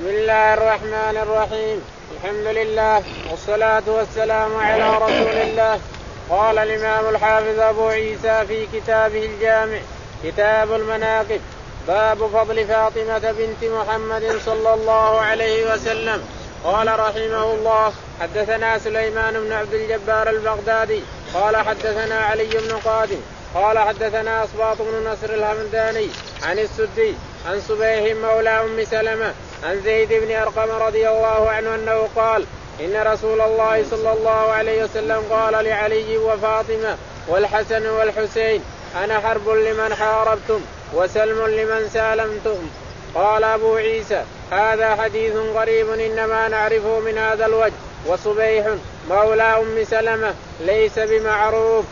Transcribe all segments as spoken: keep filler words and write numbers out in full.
الله الرحمن الرحيم. الحمد لله والصلاة والسلام على رسول الله. قال الإمام الحافظ أبو عيسى في كتابه الجامع كتاب المناقب باب فضل فاطمة بنت محمد صلى الله عليه وسلم. قال رحمه الله حدثنا سليمان بن عبد الجبار البغدادي قال حدثنا علي بن قادم قال حدثنا أصباط بن نصر الهمداني عن السدي عن صبيح مولى أم سلمة عن زيد بن أرقم رضي الله عنه أنه قال إن رسول الله صلى الله عليه وسلم قال لعلي وفاطمة والحسن والحسين أنا حرب لمن حاربتم وسلم لمن سالمتم. قال أبو عيسى هذا حديث غريب إنما نعرفه من هذا الوجه وصبيح مولى أم سلمة ليس بمعروف.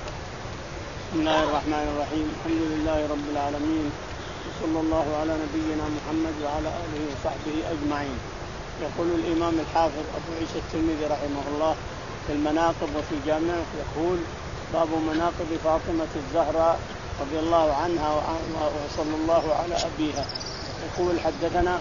بسم الله الرحمن الرحيم. الحمد لله رب العالمين وصلى الله على نبينا محمد وعلى آله وصحبه أجمعين. يقول الإمام الحافظ أبو عيسى الترمذي رحمه الله في المناقب وفي جامع يقول باب مناقب فاطمة الزهراء رضي الله عنها وصلى الله على أبيها. يقول حدثنا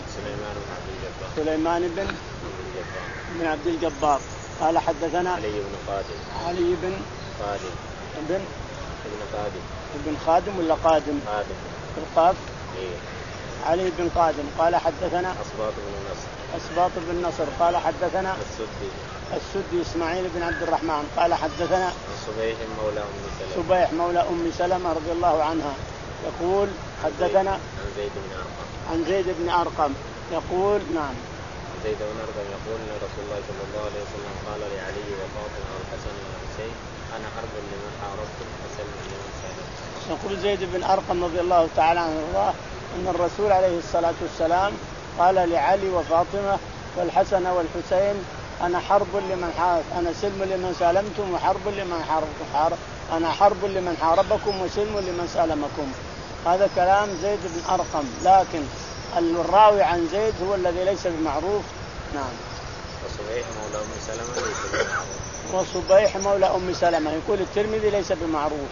سليمان بن بن عبد الجبار قال حدثنا علي بن قادم علي بن قادم بن ابن قادم ابن خادم ولا قادم قادم القاف إيه؟ علي بن قادم قال حدثنا أصباط بن نصر أصباط بن نصر قال حدثنا السدي السدي إسماعيل بن عبد الرحمن قال حدثنا صبيح مولى أم سلمة صبيح مولى أم سلمة رضي الله عنها يقول حدثنا عن زيد بن أرقم عن زيد بن أرقم يقول نعم زيد بن أرقم يقول إن رسول الله صلى الله عليه وسلم قال لعلي وفاطمة والحسن والحسين أنا حرب لمن حاربتم وسلم لمن سالمتم. يقول زيد بن أرقم رضي الله تعالى عنه الله أن الرسول عليه الصلاة والسلام قال لعلي وفاطمة والحسن والحسين أنا حرب لمن حارب أنا سلم لمن سالمتم وحرب لمن حاربكم حارب أنا حرب لمن حاربكم وسلم لمن سالمكم. هذا كلام زيد بن أرقم لكن الراوي عن زيد هو الذي ليس بمعروف. نعم. وصبيح مولى أم سلمة ليس بمعروف. وصبيح مولى أم سلمة يقول الترمذي ليس بمعروف.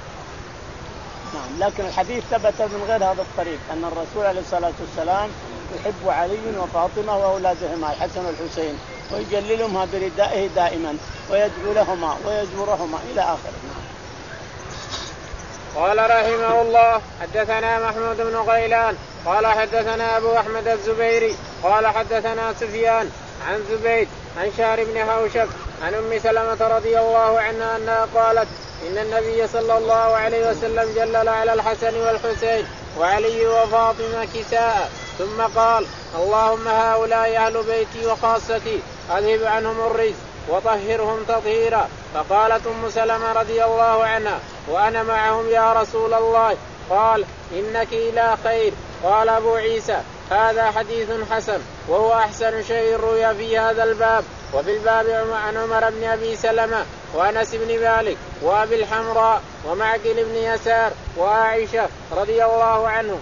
نعم. لكن الحديث ثبت من غير هذا الطريق أن الرسول عليه الصلاة والسلام يحب علي وفاطمة وأولادهما الحسن والحسين ويجللهما بردائه دائما ويدعو لهما ويزورهما إلى آخره. قال رحمه الله حدثنا محمود بن غيلان قال حدثنا أبو أحمد الزبيري قال حدثنا سفيان عن زبيد عن شهر بن حوشب عن أم سلمة رضي الله عنها أنها قالت إن النبي صلى الله عليه وسلم جلل على الحسن والحسين وعلي وفاطمة كساء ثم قال اللهم هؤلاء أهل بيتي وخاصتي أذهب عنهم الرجس وطهرهم تطهيرا. فقالت أم سلمة رضي الله عنها وأنا معهم يا رسول الله. قال إنك إلى خير. قال أبو عيسى هذا حديث حسن وهو أحسن شيء روي في هذا الباب. وفي الباب عن عمر بن أبي سلمة وأنس بن مالك وأبي الحمراء ومعقل بن يسار وعائشة رضي الله عنهم.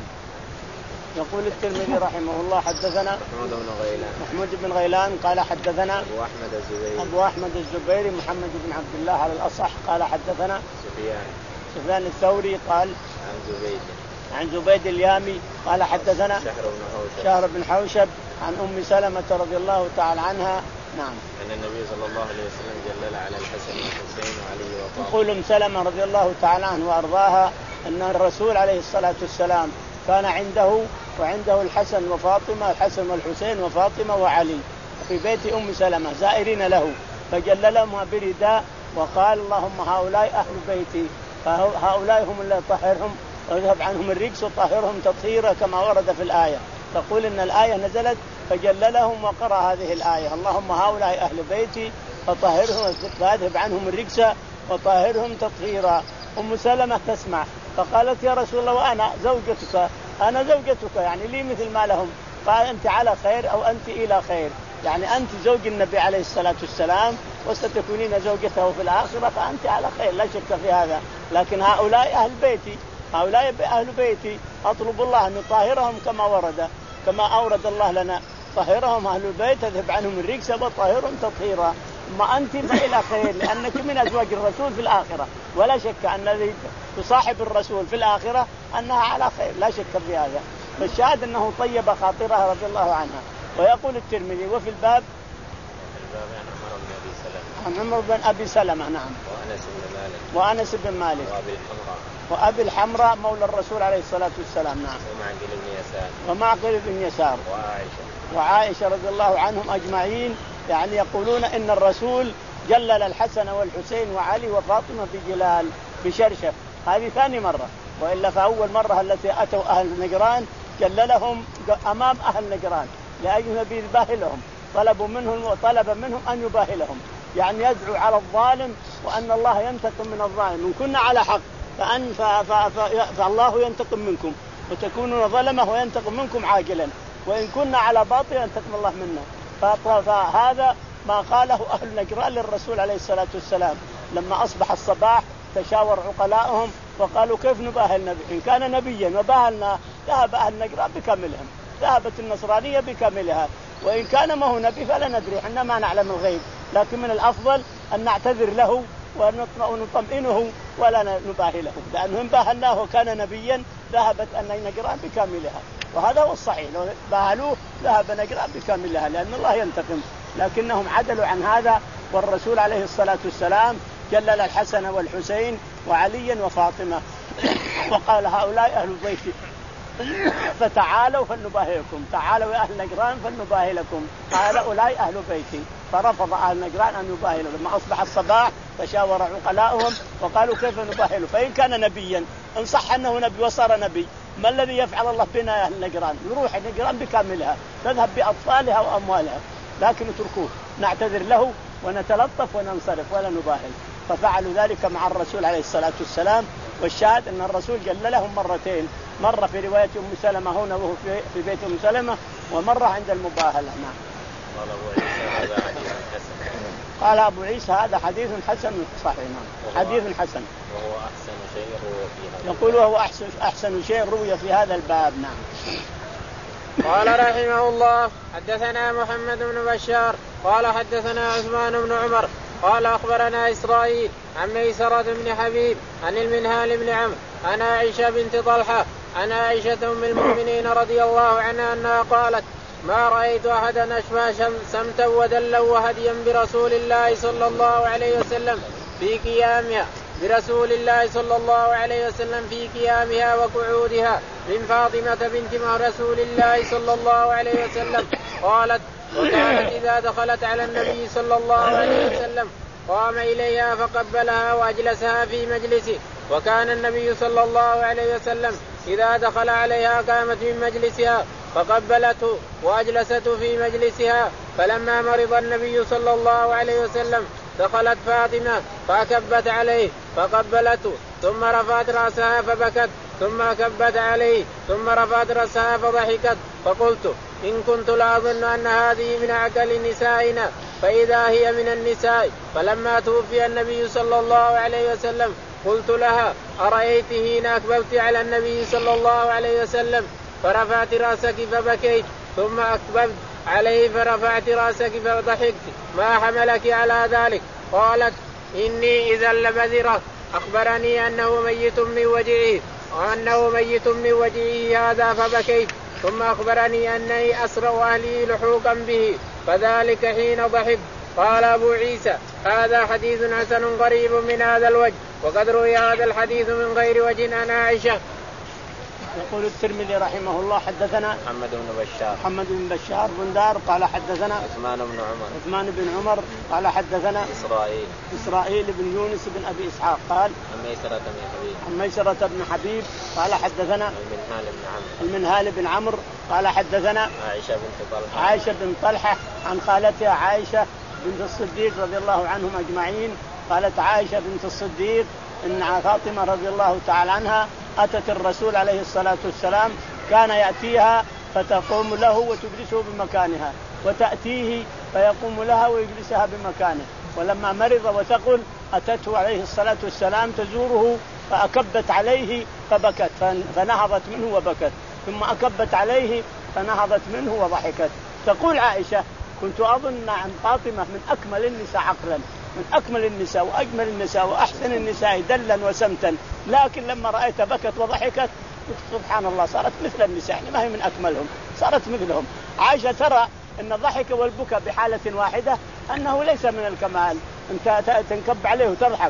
يقول الترمذي رحمه الله حدثنا محمود بن غيلان محمود بن غيلان قال حدثنا أبو أحمد الزبيري أبو أحمد الزبيري محمد بن عبد الله على الأصح قال حدثنا سفيان سفيان الثوري قال عن زبيد عن زبيد اليامي قال حدثنا شهر بن حوشب شهر بن حوشب عن أم سلمة رضي الله تعالى عنها. نعم. أن النبي صلى الله عليه وسلم جلل على الحسن والحسين وعلي وفاطمة. يقول أم سلمة رضي الله تعالى عنه وأرضاها أن الرسول عليه الصلاة والسلام كان عنده وعنده الحسن وفاطمة الحسن والحسين وفاطمة وعلي في بيت أم سلمة زائرين له فجللهم برداء وقال اللهم هؤلاء أهل بيتي فهؤلاء هم اللي طهرهم ويذهب عنهم الرجس وطهرهم تطهيرا كما ورد في الآية. تقول إن الآية نزلت فجللهم وقرأ هذه الآية اللهم هؤلاء أهل بيتي فطهرهم فاذهب عنهم الرجس وطهرهم تطهيرا. أم سلمة تسمع فقالت يا رسول الله وأنا زوجتك أنا زوجتك يعني لي مثل ما لهم. قال أنت على خير أو أنت إلى خير يعني أنت زوج النبي عليه الصلاة والسلام وستكونين زوجته في الآخرة فأنت على خير لا شك في هذا. لكن هؤلاء أهل بيتي هؤلاء أهل بيتي أطلب الله أن يطهرهم كما ورد كما أورد الله لنا طهرهم أهل البيت اذهب عنهم الرجس وطهرهم تطهيرا. ما أنت فإلى خير لأنك من أزواج الرسول في الآخرة ولا شك أن الذي تصاحب الرسول في الآخرة أنها على خير لا شك في هذا. فالشاهد أنه طيب خاطرها رضي الله عنها ويقول الترمذي وفي الباب عن عمر بن أبي سلمة نعم وأنس بن مالك وأنس بن مالك وأبي الحمراء وأبي الحمراء مولى الرسول عليه الصلاة والسلام نعم ومعقل بن يسار ومعقل بن يسار وعائشة وعائشة رضي الله عنهم أجمعين. يعني يقولون إن الرسول جلل الحسن والحسين وعلي وفاطمة بجلال بشرشف. هذه ثاني مرة، وإلا فأول مرة التي أتوا أهل نجران جللهم أمام أهل نجران لأجل نبي يباهلهم، طلبوا منهم وطلب منهم أن يباهلهم، يعني يدعو على الظالم وأن الله ينتقم من الظالم. إن كنا على حق فأن ف... ف... ف... فالله ينتقم منكم وتكونون ظلمة وينتقم منكم عاجلا، وإن كنا على باطل ينتقم الله منا. ف... فهذا ما قاله أهل نجران للرسول عليه الصلاة والسلام لما أصبح الصباح. تشاور عقلاؤهم وقالوا كيف نباهل نبي؟ إن كان نبيا وباهلنا ذهب أهل نجران بكاملهم، ذهبت النصرانية بكاملها، وإن كان ما هو نبي فلا ندري، إحنا ما نعلم الغيب، لكن من الأفضل أن نعتذر له ونطمئنه ولا نباهله، لأنه إن باهلناه وكان نبيا ذهبت أن نجران بكاملها، وهذا هو الصحيح. لو باهلوه ذهب نجران بكاملها لأن الله ينتقم، لكنهم عدلوا عن هذا. والرسول عليه الصلاة والسلام جلل الحسن والحسين وعليا وفاطمة وقال هؤلاء أهل بيتي فتعالوا فلنباهلكم، تعالوا يا أهل نجران فلنباهلكم، هؤلاء أهل بيتي. فرفض أهل نجران أن يباهلوا. لما أصبح الصباح تشاور عقلاؤهم وقالوا كيف نباهله؟ فإن كان نبيا إن صح أنه نبي وصار نبي ما الذي يفعل الله بنا يا أهل نجران؟ نروح نجران بكاملها، نذهب بأطفالها وأموالها، لكن اتركوه نعتذر له ونتلطف وننصرف ولا نباهل. ففعلوا ذلك مع الرسول عليه الصلاة والسلام. والشاهد أن الرسول جللهم مرتين، مرة في رواية أم سلمة هنا وهو في بيت أم سلمة، ومرة عند المباهلة. نعم. قال أبو عيسى هذا حديث حسن. قال أبو عيسى هذا حديث حسن صحيح. نعم حديث حسن. وهو أحسن شيء روي في هذا. يقول وهو أحسن أحسن شيء روي في هذا الباب. نعم. قال رحمه الله حدثنا محمد بن بشار قال حدثنا عثمان بن عمر قال أخبرنا إسرائيل عن ميسرة بن حبيب عن المنهال بن عمرو عن عائشة بنت طلحة عن عائشة أم المؤمنين رضي الله عنها أنها قالت ما رأيت أحدا أشفى سمتا ودلا وهديا برسول الله صلى الله عليه وسلم في قيامها برسول الله صلى الله عليه وسلم في قيامها وقعودها من فاطمة بنت رسول الله صلى الله عليه وسلم. قالت وكانت إذا دخلت على النبي صلى الله عليه وسلم قام إليها فقبلها وأجلسها في مجلسه، وكان النبي صلى الله عليه وسلم إذا دخل عليها قامت من مجلسها فقبلته وأجلسته في مجلسها. فلما مرض النبي صلى الله عليه وسلم دخلت فاطمة فأكبت عليه فقبلته ثم رفعت رأسها فبكت ثم أكبت عليه ثم رفعت رأسها فضحكت. فقلت إن كنت لأظن أن هذه من أعقل نسائنا فإذا هي من النساء. فلما توفي النبي صلى الله عليه وسلم قلت لها أرأيت حين أكببت على النبي صلى الله عليه وسلم فرفعت رأسك فبكيت ثم أكببت عليه فرفعت رأسك فضحكت ما حملك على ذلك؟ قالت إني إذا لبذرة أخبرني أنه ميت من وجعه وأنه ميت من وجعه هذا فبكيت ثم أخبرني أني أسرع أهلي لحوقا به فذلك حين ضحكت. قال أبو عيسى هذا حديث حسن قريب من هذا الوجه وقد روي هذا الحديث من غير وجه عن عائشة. يقول الترمذي رحمه الله حدثنا محمد بن بشار محمد بن بشار بن دار قال حدثنا عثمان بن عمر عثمان بن عمر قال حدثنا إسرائيل إسرائيل بن يونس بن أبي إسحاق قال عن ميسرة بن حبيب عن ميسرة بن حبيب قال حدثنا المنهال بن عمرو المنهال بن عمرو قال حدثنا عائشة بنت طلحة عائشة بن طلحة عن خالتها عائشة بنت الصديق رضي الله عنهم أجمعين. قالت عائشة بنت الصديق إن فاطمة رضي الله تعالى عنها أتت الرسول عليه الصلاة والسلام كان يأتيها فتقوم له وتجلسه بمكانها وتأتيه فيقوم لها ويجلسها بمكانه. ولما مرض وثقل أتته عليه الصلاة والسلام تزوره فأكبت عليه فبكت فنهضت منه وبكت ثم أكبت عليه فنهضت منه وضحكت. تقول عائشة كنت أظن عن فاطمة من أكمل النساء عقلا من أكمل النساء وأجمل النساء وأحسن النساء دلا وسمتا، لكن لما رأيت بكت وضحكت سبحان الله صارت مثل النساء، يعني ما هي من أكملهم صارت مثلهم. عائشة ترى ان الضحك والبكاء بحالة واحدة انه ليس من الكمال. انت تنكب عليه وتضحك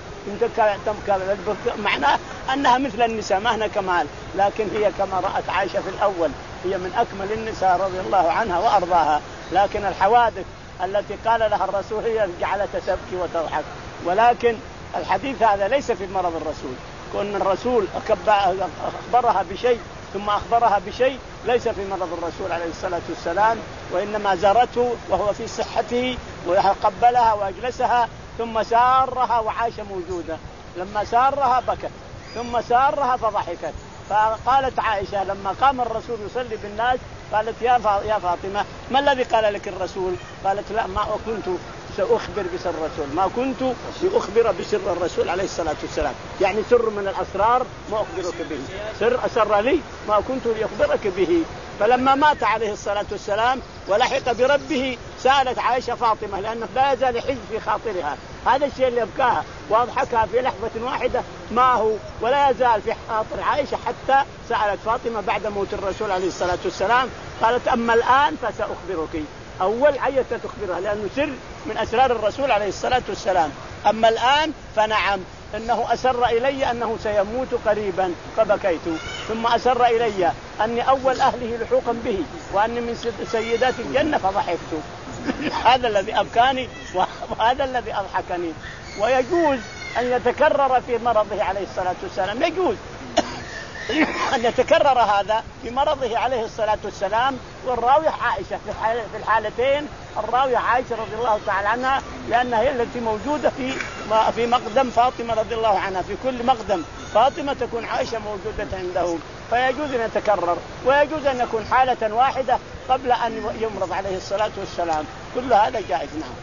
معناه انها مثل النساء ما هنا كمال، لكن هي كما رأت عائشة في الاول هي من اكمل النساء رضي الله عنها وارضاها. لكن الحوادث التي قال لها الرسول هي جعلتها تبكي وتضحك. ولكن الحديث هذا ليس في مرض الرسول، كون الرسول أخبرها بشيء ثم أخبرها بشيء ليس في مرض الرسول عليه الصلاة والسلام، وإنما زارته وهو في صحته وقبلها وأجلسها ثم سارها وعائشة موجودة. لما سارها بكت ثم سارها فضحكت. فقالت عائشة لما قام الرسول يصلي بالناس قالت يا يا فاطمة ما الذي قال لك الرسول؟ قالت لا ما كنت سأخبر بسر الرسول، ما كنت سأخبر بسر الرسول عليه الصلاة والسلام، يعني سر من الأسرار ما أخبرك به، سر أسر لي ما كنت لأخبرك به. فلما مات عليه الصلاة والسلام ولحق بربه سألت عائشة فاطمة لأنه لا يزال حج في خاطرها، هذا الشيء اللي أبكاها وأضحكها في لحظة واحدة ما هو ولا يزال في خاطر عائشة، حتى سألت فاطمة بعد موت الرسول عليه الصلاة والسلام قالت أما الآن فسأخبرك. أول عيت تخبرها لأنه سر من أسرار الرسول عليه الصلاة والسلام. أما الآن فنعم إنه أسر إلي أنه سيموت قريبا فبكيت، ثم أسر إلي أني أول أهله لحوقا به وأني من سيدات الجنة فضحكت. هذا الذي أبكاني وهذا الذي أضحكني. ويجوز أن يتكرر في مرضه عليه الصلاة والسلام، يجوز أن يتكرر هذا في مرضه عليه الصلاة والسلام. والراوية عائشة في الحالتين، الراوية عائشة رضي الله تعالى عنها لأنها هي التي موجودة في في مقدم فاطمة رضي الله عنها، في كل مقدم فاطمة تكون عائشة موجودة عنده، فيجوز أن يتكرر ويجوز أن يكون حالة واحدة قبل أن يمرض عليه الصلاة والسلام، كل هذا جائز. نعم.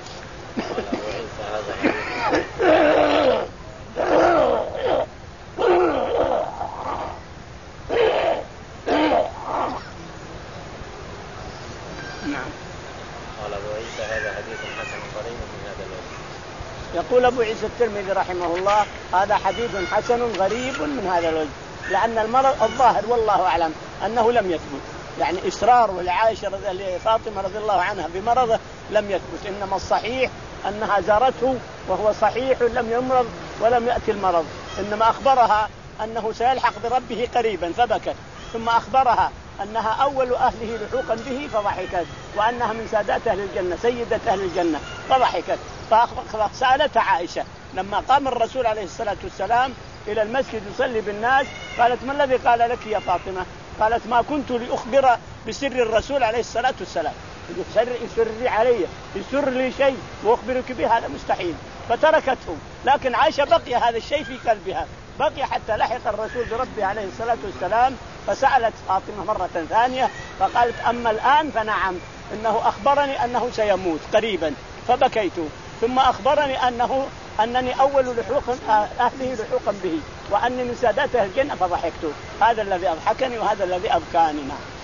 نعم. قال أبو عيسى هذا حديث حسن قريب من هذا الوجه. يقول أبو عيسى الترمذي رحمه الله هذا حديث حسن غريب من هذا الوجه، لأن المرض الظاهر والله أعلم أنه لم يثبت، يعني إصرار لعائشة فاطمة رضي الله عنها بمرضه لم يثبت، إنما الصحيح أنها زارته وهو صحيح لم يمرض ولم يأتي المرض، إنما أخبرها أنه سيلحق بربه قريبا فبكت، ثم أخبرها أنها أول أهله لحوقا به فضحكت، وأنها من سادات أهل الجنة سيدة أهل الجنة فضحكت. فسألت عائشة لما قام الرسول عليه الصلاة والسلام إلى المسجد يصلي بالناس قالت ما الذي قال لك يا فاطمة؟ قالت ما كنت لأخبر بسر الرسول عليه الصلاة والسلام، يسر لي علي يسر لي شيء وأخبرك به هذا مستحيل. فتركته، لكن عائشة بقي هذا الشيء في قلبها، بقي حتى لحق الرسول بربه عليه الصلاة والسلام. فسألت فاطمة مرة ثانية فقالت أما الآن فنعم إنه أخبرني أنه سيموت قريبا فبكيت، ثم أخبرني أنه أنني أول لحوق أهله لحوقا به وأني من سادات أهل الجنة فضحكت. هذا الذي أضحكني وهذا الذي أبكاني.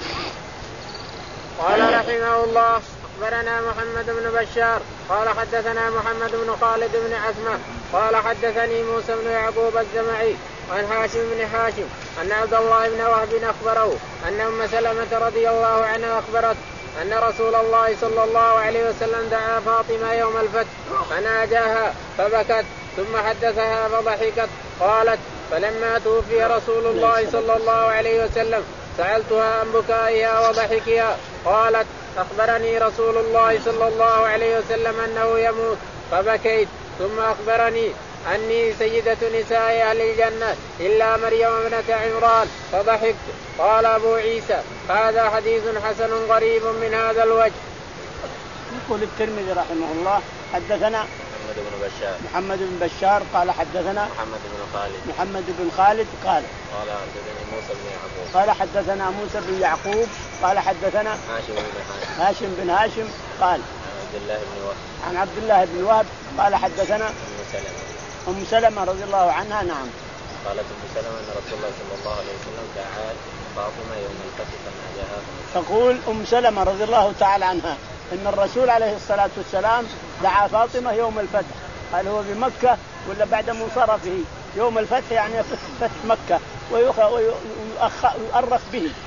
قال رحمه الله أخبرنا محمد بن بشار قال حدثنا محمد بن خالد بن عزمة قال حدثني موسى بن يعقوب الزمعي عن هاشم بن هاشم أن عبد الله بن وهب أخبره أن أم سلمة رضي الله عنها أخبرت أن رسول الله صلى الله عليه وسلم دعا فاطمة يوم الفتح فناجاها فبكت ثم حدثها فضحكت. قالت فلما توفي رسول الله صلى الله عليه وسلم سألتها عن بكائها وضحكها قالت أخبرني رسول الله صلى الله عليه وسلم أنه يموت فبكيت، ثم أخبرني أني سيدة نساء أهل الجنة إلا مريم ابنة عمران فضحكت. قال أبو عيسى هذا حديث حسن غريب من هذا الوجه. يقول الترمذي رحمه الله حدثنا محمد بن بشار محمد بن بشار قال حدثنا محمد بن خالد محمد بن خالد قال قال حدثني موسى بن يعقوب قال حدثنا موسى بن يعقوب قال حدثنا هاشم بن هاشم هاشم بن هاشم قال عن عبد الله بن وهب عن عبد الله بن وهب قال حدثنا أم سلمة أم سلمة رضي الله عنها. نعم. قالت أم سلمة أن رسول الله صلى الله عليه وسلم دعا فاطمة يوم الفتح فناجاها. تقول أم سلمة رضي الله تعالى عنها إن الرسول عليه الصلاة والسلام دعا فاطمة يوم الفتح، هل هو بمكة ولا بعد منصرفه؟ يوم الفتح يعني فتح مكة ويؤرخ به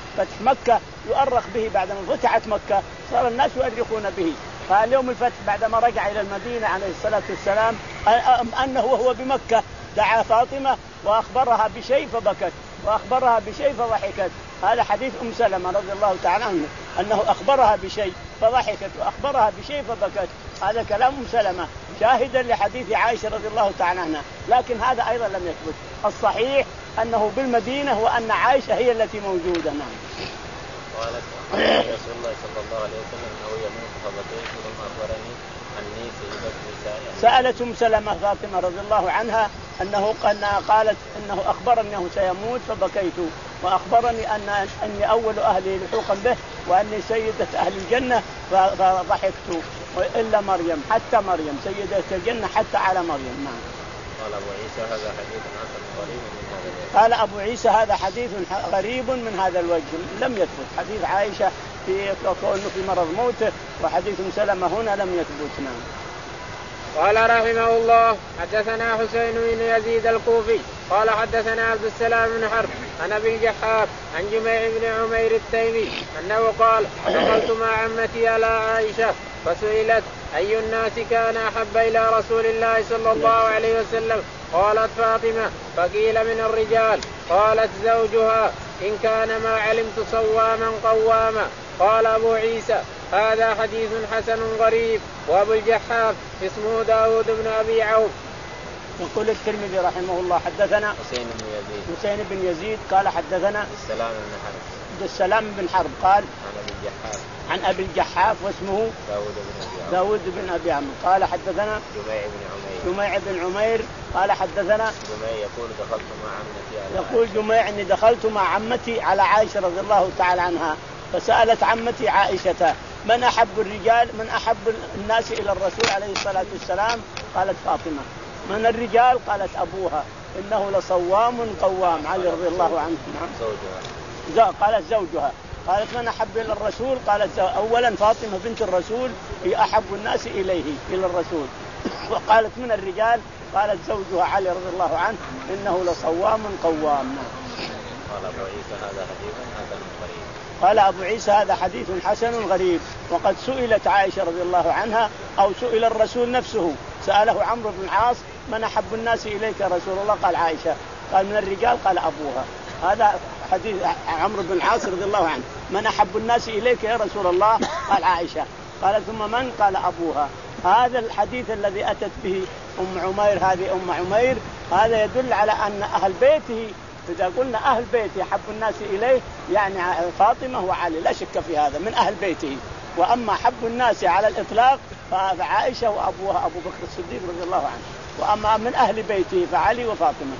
فتح مكة يؤرخ به بعدما فتحت مكة صار الناس يؤرخون به. فاليوم الفتح بعدما رجع إلى المدينة عليه الصلاة والسلام أنه وهو بمكة دعا فاطمة وأخبرها بشيء فبكت وأخبرها بشيء فضحكت. هذا حديث أم سلمة رضي الله تعالى عنه أنه أخبرها بشيء فضحكت وأخبرها بشيء فبكت. هذا كلام أم سلمة شاهدا لحديث عائشة رضي الله تعالى عنها، لكن هذا أيضا لم يثبت. الصحيح أنه بالمدينة وأن عائشة هي التي موجودة. نعم. قالت رسول الله صلى الله عليه وسلم أنه يموت فبكيت ثم أخبرني أني سيدة نساء. سألت أم سلمة فاطمة رضي الله عنها أنه قالت أنه أخبرني أنه سيموت فبكيت وأخبرني أن أني أول أهلي لحوقا به وأني سيدة أهل الجنة فضحكت إلا مريم حتى مريم سيدة الجنة حتى على مريم. نعم. قال أبو عيسى هذا حديث حسن غريب من هذا الوجه. قال أبو عيسى هذا حديث غريب من هذا الوجه لم يثبت. حديث عائشة في كونه في مرض موته وحديث سلمة هنا لم يثبت. نعم. قال رحمه الله حدثنا حسين بن يزيد الكوفي قال حدثنا عبد السلام بن حرب عن ابي الجحاف عن جميع بن عمير التيمي انه قال دخلت مع عمتي على عائشه فسئلت اي الناس كان احب الى رسول الله صلى الله عليه وسلم قالت فاطمه فقيل من الرجال قالت زوجها ان كان ما علمت صواما قواما. قال أبو عيسى هذا حديث حسن غريب. وأبو الجحاف اسمه داود بن أبي عوف. يقول الترمذي رحمه الله حدثنا حسين بن يزيد حسين بن يزيد قال حدثنا السلام بن حرب السلام بن حرب قال عن أبي الجحاف عن أبي الجحاف واسمه داود بن أبي عوف داود بن أبي عمرو قال حدثنا جميع بن عمير جميع بن عمير قال حدثنا جميع يقول دخلت مع عمتي على يقول جميع إني دخلت مع عمتي على عائشة رضي الله تعالى عنها فسألت عمتي عائشة من أحب الرجال من أحب الناس إلى الرسول عليه الصلاة والسلام قالت فاطمة. من الرجال قالت أبوها إنه لصوام قوام علي رضي الله عنه. نعم. زوجها قالت زوجها قالت من أحب إلى الرسول قالت أولا فاطمة بنت الرسول هي أحب الناس إليه إلى الرسول. وقالت من الرجال قالت زوجها علي رضي الله عنه إنه لصوام قوام. قال أبو عيسى هذا حديث حسن غريب. قال أبو عيسى هذا حديث حسن غريب. وقد سئلت عائشة رضي الله عنها أو سئل الرسول نفسه سأله عمرو بن العاص من أحب الناس إليك يا رسول الله قال عائشة. قال من الرجال قال أبوها. هذا حديث عمرو بن العاص رضي الله عنه من أحب الناس إليك يا رسول الله قال عائشة. قال ثم من قال أبوها. هذا الحديث الذي أتت به أم عمير هذه أم عمير هذا يدل على أن أهل بيته إذا قلنا أهل بيته أحب الناس إليه يعني فاطمة وعلي لا شك في هذا من أهل بيته. وأما أحب الناس على الإطلاق فعائشة وأبوها أبو بكر الصديق رضي الله عنه. وأما من أهل بيته فعلي وفاطمة.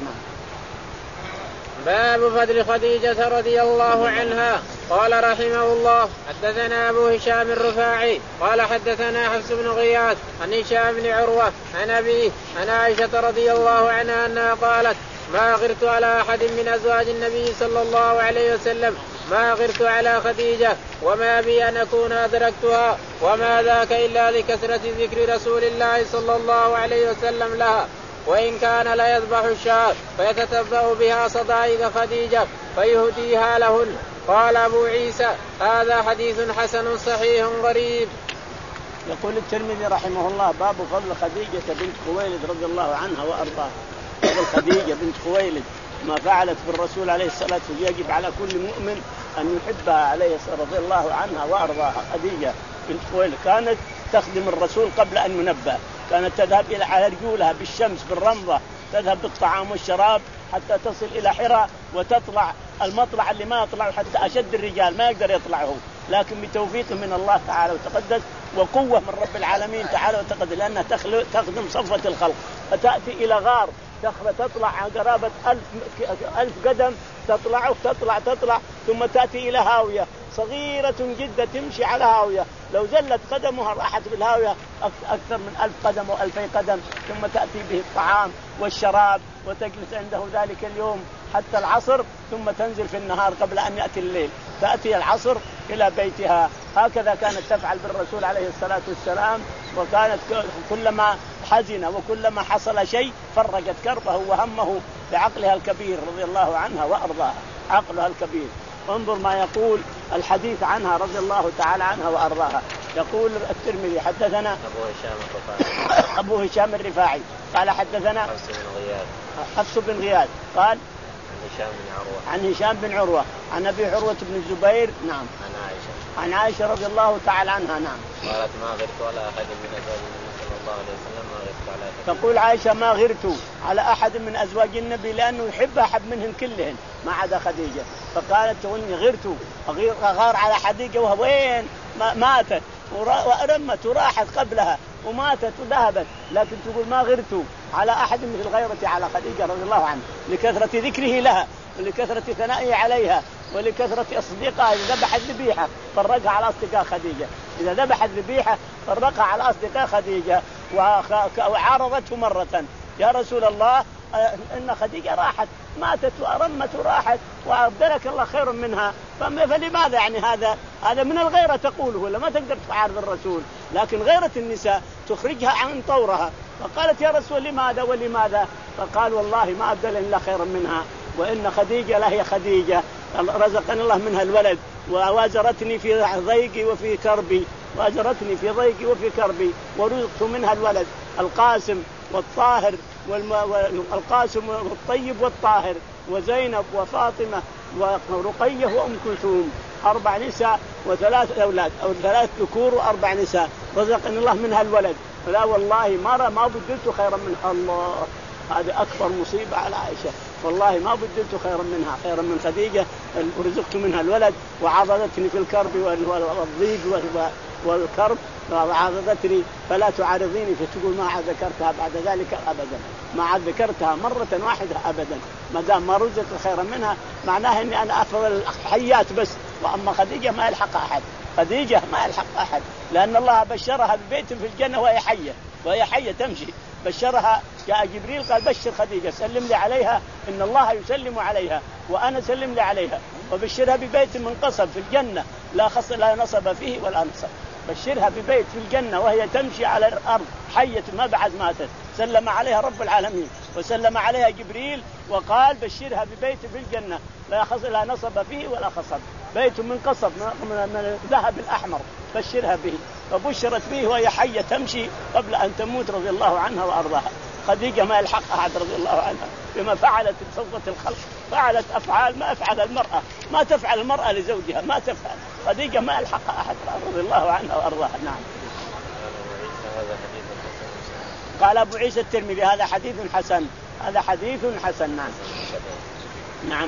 باب فضل خديجة رضي الله عنها. قال رحمه الله حدثنا أبو هشام الرفاعي قال حدثنا حفص بن غياث عن هشام بن عروة عن أبيه عن عائشة رضي الله عنها أنها قالت ما غرت على أحد من أزواج النبي صلى الله عليه وسلم ما غرت على خديجة وما بي أن أكون أدركتها وما ذاك إلا لكثرة ذكر رسول الله صلى الله عليه وسلم لها وإن كان لا يذبح الشاة فيتتبع بها صدائق خديجة فيهديها لهن. قال أبو عيسى هذا حديث حسن صحيح غريب. يقول الترمذي رحمه الله باب فضل خديجة بنت خويلد رضي الله عنها وأرضاها. فضل خديجة بنت خويلد ما فعلت بالرسول عليه الصلاة والسلام يجب على كل مؤمن أن يحبها عليه رضي الله عنها وأرضاها. خديجة بنت خويلد كانت تخدم الرسول قبل أن ينبه. كانت تذهب إلى على رجولها بالشمس بالرمضة تذهب بالطعام والشراب حتى تصل إلى حراء وتطلع المطلع اللي ما يطلع حتى أشد الرجال ما يقدر يطلعه لكن بتوفيق من الله تعالى وتقدس وقوة من رب العالمين تعالى وتقدس لأنها تخدم صفوة الخلق. فتأتي إلى غار تطلع قرابة ألف, ألف قدم تطلع تطلع تطلع ثم تأتي إلى هاوية صغيرة جدا تمشي على هاوية لو زلت قدمها راحت بالهاوية أكثر من ألف قدم وألفي قدم ثم تأتي به الطعام والشراب وتجلس عنده ذلك اليوم حتى العصر ثم تنزل في النهار قبل أن يأتي الليل. تأتي العصر إلى بيتها. هكذا كانت تفعل بالرسول عليه الصلاة والسلام. وكانت كلما حزن وكلما حصل شيء فرجت كربه وهمه بعقلها الكبير رضي الله عنها وأرضاها. عقلها الكبير انظر ما يقول الحديث عنها رضي الله تعالى عنها وأرضاها. يقول الترمذي حدثنا أبو هشام الرفاعي أبو هشام الرفاعي قال حدثنا حفص بن غياث حفص بن غياث قال عن هشام بن عروة عن هشام بن عروة عن أبي عروة بن الزبير نعم عن عائشة عن عائشة رضي الله تعالى عنها نعم قالت ما غرت على أحد من أزواج النبي صلى الله عليه وسلم ما غرت على أحد. تقول عائشة ما غرت على أحد من أزواج النبي لأنه يحب أحد منهم كلهن ما عدا خديجة. فقالت تقولني غرت غار على خديجة وين ماتت ورمت وراحت قبلها وماتت وذهبت، لكن تقول ما غرت على أحد مثل غيرتي على خديجة رضي الله عنها لكثرة ذكره لها ولكثرة ثنائه عليها ولكثرة أصدقائها. إذا ذبحت ذبيحة فرقها على أصدقاء خديجة، إذا ذبحت ذبيحة فرقها على أصدقاء خديجة. وعارضته مرة يا رسول الله إن خديجة راحت ماتت وأرمت وراحت وأبدلك الله خير منها، فلماذا يعني هذا هذا من الغيرة تقوله ولا ما تقدر تعارض الرسول، لكن غيرة النساء تخرجها عن طورها. فقالت يا رسول لماذا ولماذا؟ فقال والله ما أبدل إلا خيرا منها، وإن خديجة لهي خديجة رزقني الله منها الولد ووازرتني في ضيقي وفي كربي وازرتني في ضيقي وفي كربي ورزقت منها الولد القاسم والطاهر والقاسم والطيب والطاهر وزينب وفاطمة ورقية وأم كلثوم، أربع نساء وثلاث أولاد أو ثلاث ذكور وأربع نساء رزقني الله منها الولد. لا والله ما ما بدلت خيرا منها. الله هذا أكبر مصيبة على عائشة، والله ما بدلت خيرا منها خيرا من خديجة ورزقت منها الولد وعضدتني في الكرب والضيق والكرب وعضدتني فلا تعارضيني. فتقول ما عاد ذكرتها بعد ذلك أبدا، ما عاد ذكرتها مرة واحدة أبدا ما دام ما رزقت خيرا منها، معناه إني أنا أفضل الحيات بس، وأما خديجة ما يلحق أحد، خديجة ما يلحق أحد، لأن الله بشرها ببيت في الجنة وهي حية وهي حية تمشي. بشرها جاء جبريل قال بشر خديجة سلم لي عليها إن الله يسلم عليها وأنا سلم لي عليها، وبشرها ببيت من قصب في الجنة لا خص لا نصب فيه ولا نصب. بشرها ببيت في الجنة وهي تمشي على الأرض حية ما بعد ماتت، سلم عليها رب العالمين وسلم عليها جبريل وقال بشرها ببيت في الجنة لا خص لا نصب فيه ولا خصب، بيت من قصب من الذهب الأحمر بشرها به، فبشرت به وهي حية تمشي قبل أن تموت رضي الله عنها وأرضاها. خديجة ما يلحق أحد رضي الله عنها بما فعلت بصوت الخلق، فعلت أفعال ما أفعل المرأة، ما تفعل المرأة لزوجها ما تفعل. خديجة ما يلحق أحد رضي الله عنها وأرضاها. نعم. قال أبو عيسى الترمذي هذا حديث حسن، هذا حديث حسن. نعم نعم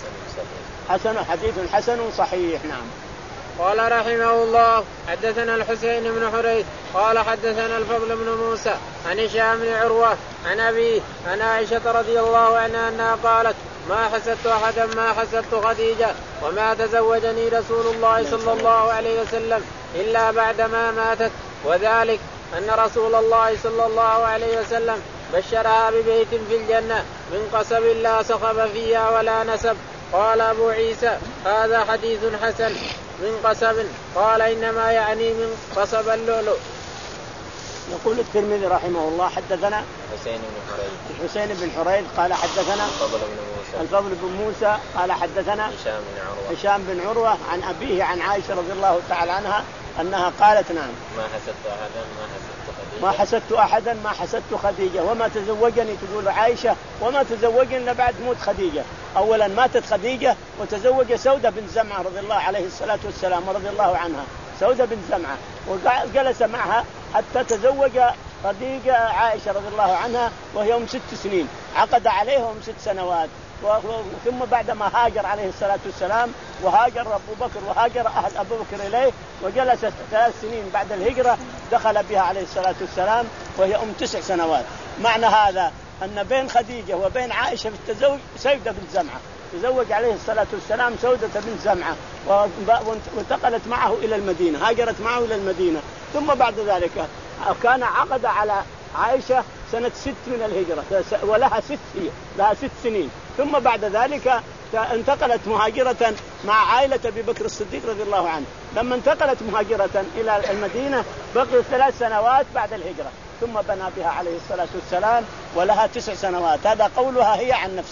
حسن حديث حسن صحيح. نعم. قال رحمه الله حدثنا الحسين بن حريث قال حدثنا الفضل بن موسى عن هشام بن عروة عن أبيه عن عائشة رضي الله عنها أنها قالت ما حسدت أحدا ما حسدت خديجة وما تزوجني رسول الله صلى الله عليه وسلم إلا بعدما ماتت، وذلك أن رسول الله صلى الله عليه وسلم بشرها ببيت في الجنة من قصب لا صخب فيها ولا نسب. قال أبو عيسى هذا حديث حسن. من قصب قال إنما يعني من قصب اللؤلؤ. يقول الترمذي رحمه الله حدثنا الحسين بن حريث الحسين بن حريث قال حدثنا الفضل بن موسى الفضل بن موسى قال حدثنا هشام بن عروة هشام بن عروة عن أبيه عن عائشة رضي الله تعالى عنها أنها قالت نعم ما حسدت أحدا ما حسدت خديجة ما حسدت أحدا ما حسدت خديجة وما تزوجني. تقول عائشة وما تزوجني إلا بعد موت خديجة. أولا ماتت خديجة وتزوج سودة بن زمعة رضي الله عليه الصلاة والسلام ورضي الله عنها، سودة بن زمعة، وجلس معها حتى تزوج خديجة عائشة رضي الله عنها وهي أم ست سنين، عقد عليها أم ست سنوات. ثم بعدما هاجر عليه الصلاة والسلام وهاجر أبو بكر وهاجر أهل أبو بكر إليه وجلس ثلاث سنين بعد الهجرة دخل بها عليه الصلاة والسلام وهي أم تسع سنوات. معنى هذا أن بين خديجة وبين عائشة في التزوج سودة بن زمعة، تزوج عليه الصلاة والسلام سودة بن زمعة وانتقلت معه إلى المدينة، هاجرت معه إلى المدينة. ثم بعد ذلك كان عقد على عائشة سنة ست من الهجرة ولها ست هي لها ست سنين. ثم بعد ذلك انتقلت مهاجرة مع عائلة أبي بكر الصديق رضي الله عنه. لما انتقلت مهاجرة إلى المدينة بقي ثلاث سنوات بعد الهجرة، ثم بنى بها عليه الصلاة والسلام ولها تسع سنوات. هذا قولها هي عن نفسها،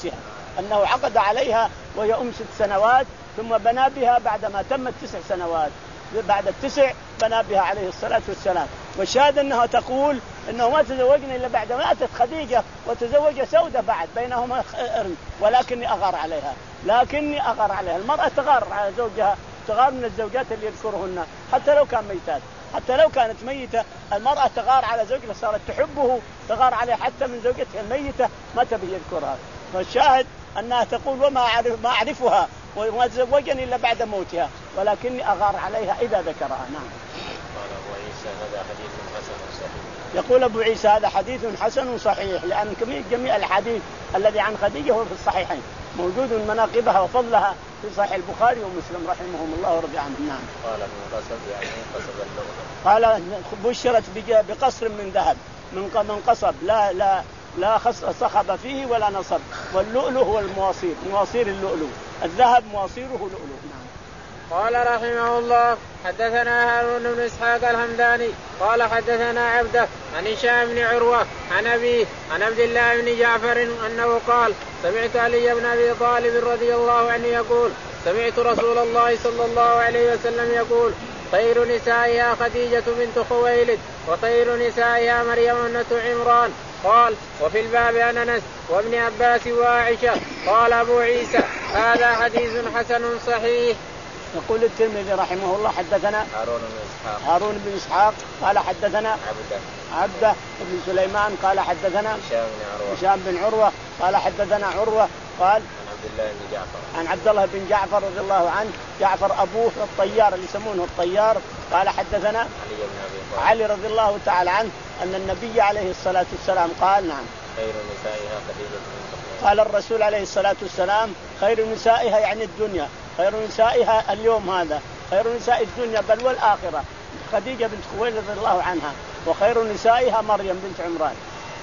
أنه عقد عليها وهي أم ست سنوات ثم بنى بها بعدما تمت تسع سنوات. بعد التسع بنى بها عليه الصلاة والسلام. والشاهد أنها تقول أنه ما تزوجني إلا بعد ما أتت خديجة وتزوج سودة بعد بينهما أرن، ولكني أغار عليها لكني أغار عليها. المرأة تغار على زوجها، تغار من الزوجات اللي يذكرهن حتى لو كان ميتات، حتى لو كانت ميتة المرأة تغار على زوجها، صارت تحبه تغار عليه حتى من زوجتها الميتة ما تبي يذكرها. فالشاهد أنها تقول وما أعرف ما أعرفها وما تزوجني إلا بعد موتها ولكني أغار عليها إذا ذكرها. نعم. قال أبو عيسى هذا حديث حسن صحيح. يقول أبو عيسى هذا حديث حسن صحيح، لأن جميع الحديث الذي عن خديجة هو في الصحيحين، موجود مناقبها وفضلها في صحيح البخاري ومسلم رحمهم الله ورضي عنهم. نعم. قال المنقصب يعني قصب اللؤلؤ. قال بشرت بقصر من ذهب من قصب لا لا لا صخب فيه ولا نصب، واللؤلؤ هو المواصير، مواصير اللؤلؤ، الذهب مواصيره لؤلؤ. نعم. قال رحمه الله حدثنا هارون بن إسحاق الهمداني قال حدثنا عبده عن هشام بن عروة عن أبيه عن عبد الله بن جعفر أنه قال سمعت علي بن أبي طالب رضي الله عنه يقول سمعت رسول الله صلى الله عليه وسلم يقول خير نسائها خديجة بنت خويلد وخير نسائها مريم ابنة عمران. قال وفي الباب عن أنس وابن عباس وعائشة. قال أبو عيسى هذا حديث حسن صحيح. يقول الترمذي رحمه الله حدثنا هارون بن إسحاق هارون بن إسحاق قال حدثنا عبده عبده بن سليمان قال حدثنا هشام بن عروة هشام بن عروة قال حدثنا عروة قال عن عبد الله بن جعفر عن عبد الله بن جعفر رضي الله عنه جعفر أبوه الطيار اللي يسمونه الطيار قال حدثنا علي بن أبي طالب علي رضي الله تعالى عنه أن النبي عليه الصلاة والسلام قال نعم خير نسائها خديجة بنت خويلد. قال الرسول عليه الصلاة والسلام خير نسائها يعني الدنيا، خير نسائها اليوم هذا، خير نساء الدنيا بل والآخرة خديجة بنت خويلد رضي الله عنها، وخير نسائها مريم بنت عمران.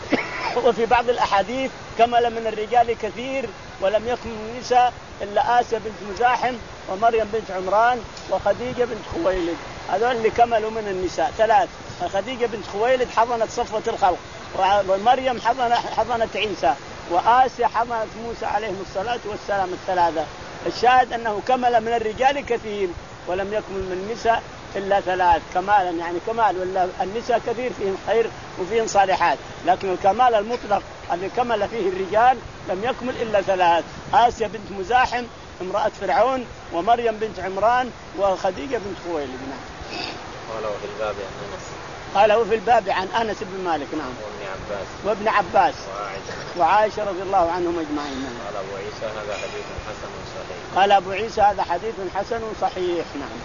وفي بعض الأحاديث كمل من الرجال كثير ولم يكن من النساء إلا آسيا بنت مزاحم ومريم بنت عمران وخديجة بنت خويلد، هذول اللي كملوا من النساء ثلاث. خديجة بنت خويلد حضنت صفوة الخلق، ومريم حضنت عيسى، وآسيا حضنت موسى عليه الصلاة والسلام الثلاثة. الشاهد أنه كمل من الرجال كثير ولم يكمل من النساء إلا ثلاث كمالا، يعني كمال، ولا النساء كثير فيهم خير وفيهم صالحات، لكن الكمال المطلق الذي كمل فيه الرجال لم يكمل إلا ثلاث: آسيا بنت مزاحم امرأة فرعون، ومريم بنت عمران، وخديجة بنت خويلد. قال وفي الباب عن أنس قال وفي الباب عن أنس بن مالك نعم وابن عباس وابن عباس وعائشة وعائشة رضي الله عنهم أجمعين. قال أبو عيسى هذا حديث حسن صحيح. قال أبو عيسى هذا حديث حسن صحيح. نعم.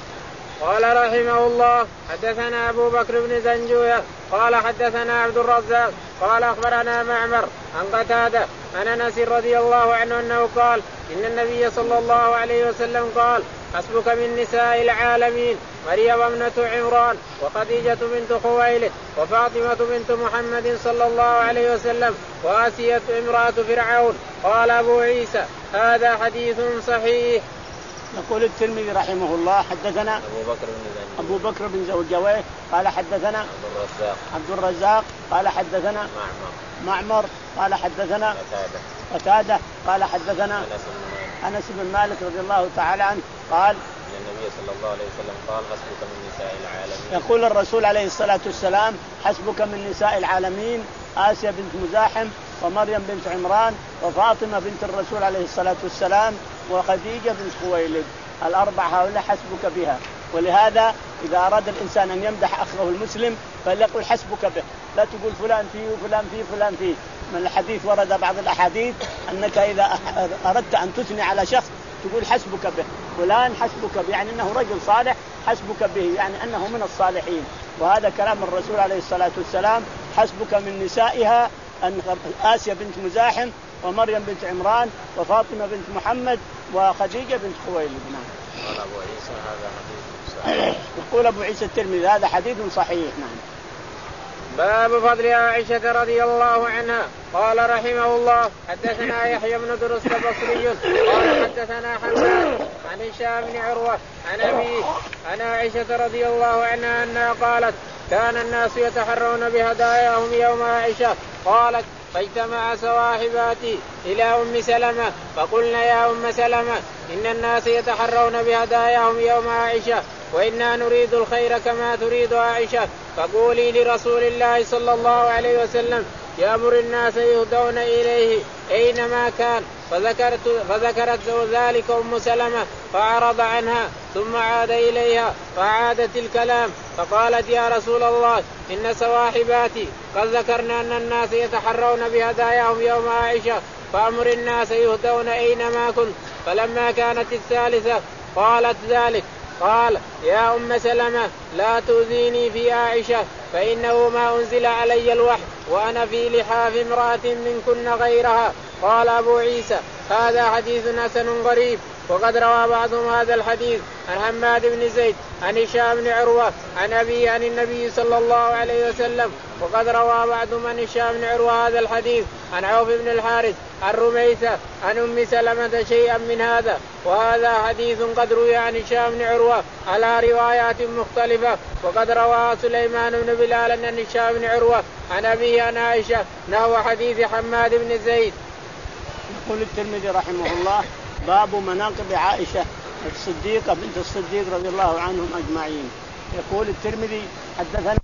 قال رحمه الله حدثنا أبو بكر بن زنجوية قال حدثنا عبد الرزاق قال أخبرنا معمر عن قتادة عن أنس رضي الله عنه أنه قال إن النبي صلى الله عليه وسلم قال حسبك من نساء العالمين مريم ابنة عمران وخديجة بنت خويلد وفاطمة بنت محمد صلى الله عليه وسلم وآسية امرأة فرعون. قال أبو عيسى هذا حديث صحيح. يقول الترمذي رحمه الله حدثنا أبو بكر بن أبو بكر بن زوجويه قال حدثنا عبد الرزاق عبد الرزاق قال حدثنا معمر معمر قال حدثنا قتادة قتادة قال حدثنا أنس بن مالك أنس بن مالك رضي الله تعالى عنه قال إن النبي صلى الله عليه وسلم قال حسبك من نساء العالمين. يقول الرسول عليه الصلاة والسلام حسبك من نساء العالمين آسيا بنت مزاحم ومريم بنت عمران وفاطمة بنت الرسول عليه الصلاة والسلام وخديجة بنت خويلد، الأربع هؤلاء حسبك بها. ولهذا إذا أراد الإنسان أن يمدح أخيه المسلم فليقل حسبك به، لا تقول فلان فيه وفلان فيه فلان فيه. من الحديث ورد بعض الأحاديث أنك إذا أردت أن تثني على شخص تقول حسبك به، فلان حسبك به يعني أنه رجل صالح، حسبك به يعني أنه من الصالحين. وهذا كلام الرسول عليه الصلاة والسلام حسبك من نسائها أن آسيا بنت مزاحم ومريم بنت عمران وفاطمة بنت محمد وخديجة بنت خويلد. قال أبو عيسى هذا حديث صحيح. يقول أبو عيسى الترمذي هذا حديث صحيح. نعم. باب فضل عائشة رضي الله عنها. قال رحمه الله حدثنا يحيى بن درس البصري قال حدثنا حماد عن هشام بن عروة عن أبيه عن عائشة رضي الله عنها أنها قالت كان الناس يتحرون بهداياهم يوم عائشة قالت فاجتمع صواحباتي إلى أم سلمة فقلنا يا أم سلمة إن الناس يتحرون بهداياهم يوم عائشة وإنا نريد الخير كما تريد عائشة فقولي لرسول الله صلى الله عليه وسلم يأمر الناس يهدون إليه أينما كان. فذكرت فذكرت ذلك أم سلمة فعرض عنها ثم عاد إليها فعادت الكلام فقالت يا رسول الله إن صواحباتي قد ذكرنا أن الناس يتحرون بهداياهم يوم عائشة فأمر الناس يهدون أينما كنت. فلما كانت الثالثة قالت ذلك قال يا أم سلمة لا تؤذيني في عائشة فإنه ما أنزل علي الوحي وأنا في لحاف امرأة منكن غيرها. قال أبو عيسى هذا حديث حسن غريب. وقد روى بعضهم هذا الحديث عن حماد بن زيد عن هشام بن عروة عن أبيه عن النبي صلى الله عليه وسلم. وقد روى بعضهم عن هشام بن عروة هذا الحديث عن عوف بن الحارث عن رميثة عن أم سلمة شيئا من هذا. وهذا حديث قد روي عن هشام بن عروة على روايات مختلفة. وقد روى سليمان بن بلال عن هشام بن عروة عن أبيه عن عائشة نحو حديث حماد بن زيد. يقول الترمذي رحمه الله باب مناقب عائشة الصديقة بنت الصديق رضي الله عنهم أجمعين. يقول الترمذي حدثنا